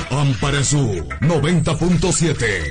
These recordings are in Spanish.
Amparasú 90.7.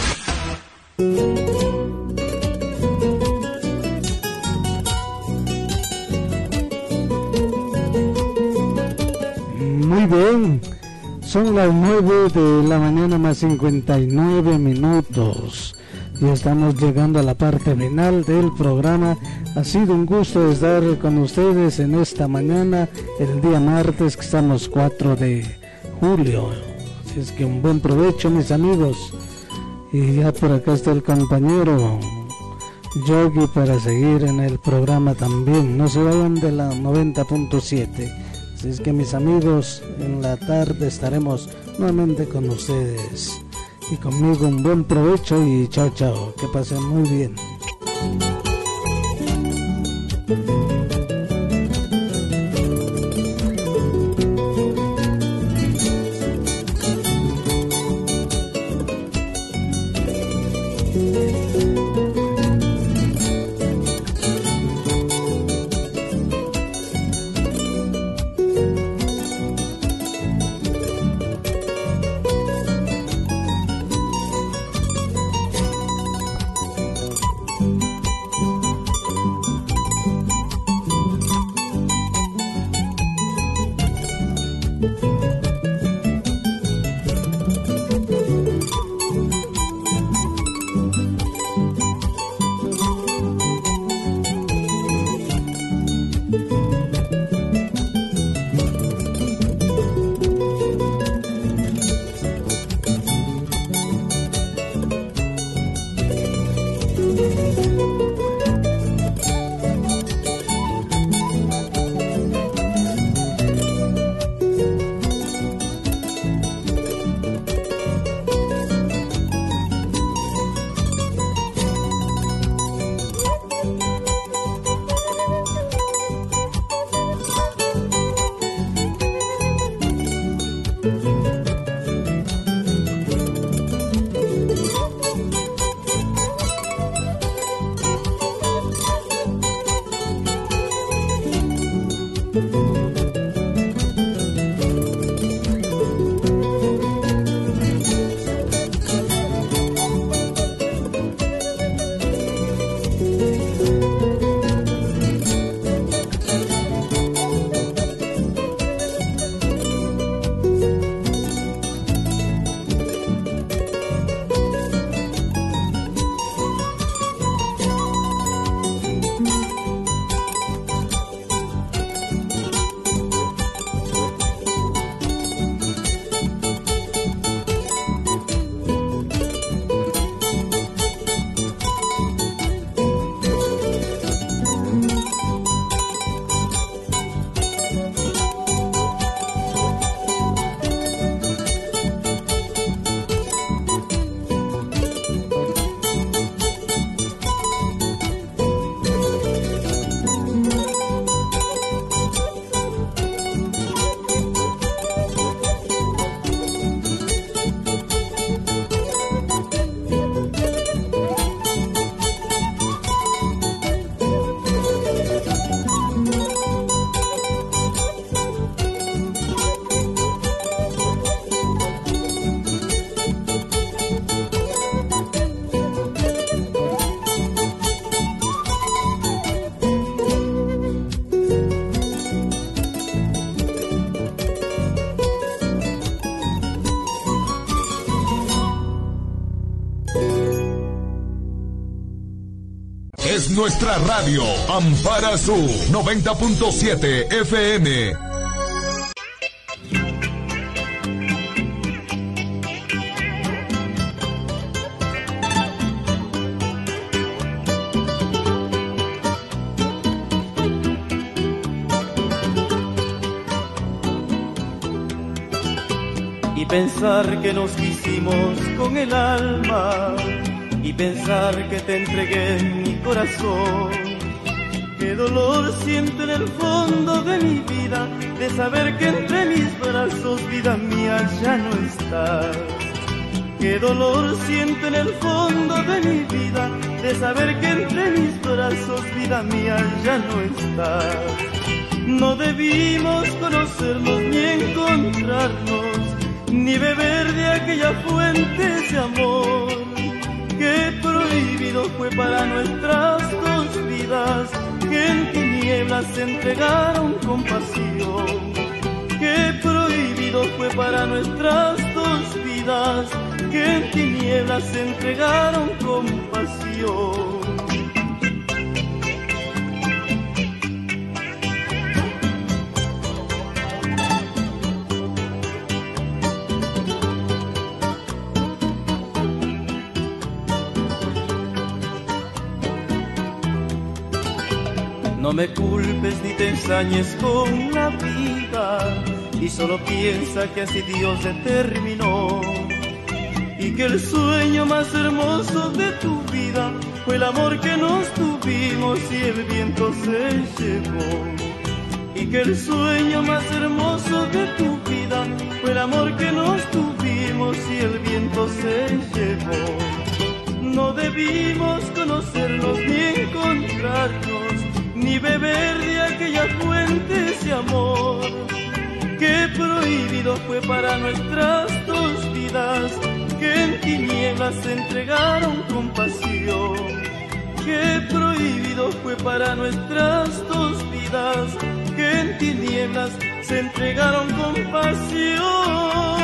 Muy bien, son las 9 de la mañana más 59 minutos. Y estamos llegando a la parte final del programa. Ha sido un gusto estar con ustedes en esta mañana, el día martes, que estamos 4 de julio. Así es que un buen provecho, mis amigos. Y ya por acá está el compañero Yogi para seguir en el programa también. No se vayan de la 90.7. Así es que, mis amigos, en la tarde estaremos nuevamente con ustedes. Y conmigo un buen provecho y chao, chao. Que pasen muy bien. Nuestra radio, Amparasú 90.7 FM. Y pensar que nos quisimos con el alma, y pensar que te entregué mi corazón. Qué dolor siento en el fondo de mi vida de saber que entre mis brazos, vida mía, ya no estás. Qué dolor siento en el fondo de mi vida de saber que entre mis brazos, vida mía, ya no estás. No debimos conocernos ni encontrarnos, ni beber de aquella fuente de amor que prohibido fue para nuestras dos vidas, que en tinieblas se entregaron con pasión, que prohibido fue para nuestras dos vidas, que en tinieblas se entregaron con pasión. No me culpes ni te ensañes con la vida, y solo piensa que así Dios determinó, y que el sueño más hermoso de tu vida fue el amor que nos tuvimos y el viento se llevó. Y que el sueño más hermoso de tu vida fue el amor que nos tuvimos y el viento se llevó. No debimos conocernos ni encontrarnos, ni beber de aquella fuente de amor que prohibido fue para nuestras dos vidas, que en tinieblas se entregaron con pasión, que prohibido fue para nuestras dos vidas, que en tinieblas se entregaron con pasión.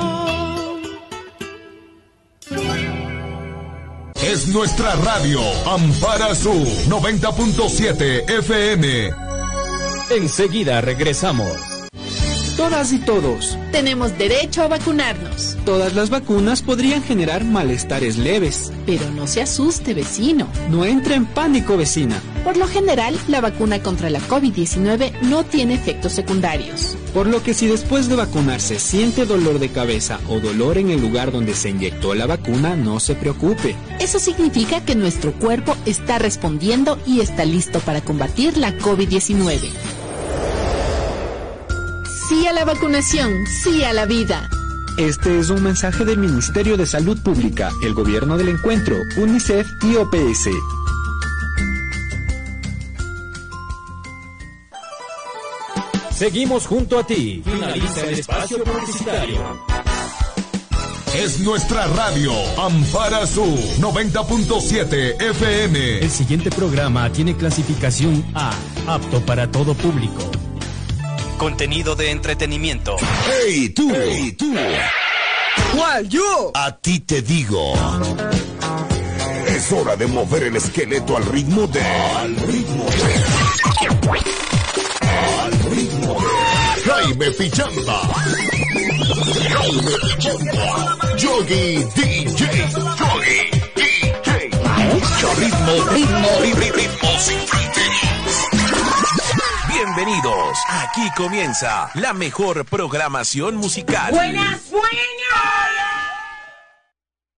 Es nuestra radio, Ampara Sur 90.7 FM. Enseguida regresamos. Todas y todos tenemos derecho a vacunarnos. Todas las vacunas podrían generar malestares leves. Pero no se asuste, vecino. No entre en pánico, vecina. Por lo general, la vacuna contra la COVID-19 no tiene efectos secundarios. Por lo que si después de vacunarse siente dolor de cabeza o dolor en el lugar donde se inyectó la vacuna, no se preocupe. Eso significa que nuestro cuerpo está respondiendo y está listo para combatir la COVID-19. Sí a la vacunación, sí a la vida. Este es un mensaje del Ministerio de Salud Pública, el Gobierno del Encuentro, UNICEF y OPS. Seguimos junto a ti. Finaliza el espacio publicitario. Es nuestra radio, Ampara Sur 90.7 FM. El siguiente programa tiene clasificación A, apto para todo público. Contenido de entretenimiento. ¡Hey, tú! ¡Hey, tú! ¿Cuál, yo? A ti te digo. Es hora de mover el esqueleto al ritmo de... Al ritmo de Jaime Pichamba. Jaime Pichamba. Yogi DJ. Yogi DJ. Mucho ritmo sin fronteras. Bienvenidos. Aquí comienza la mejor programación musical. ¡Buenas, buenas!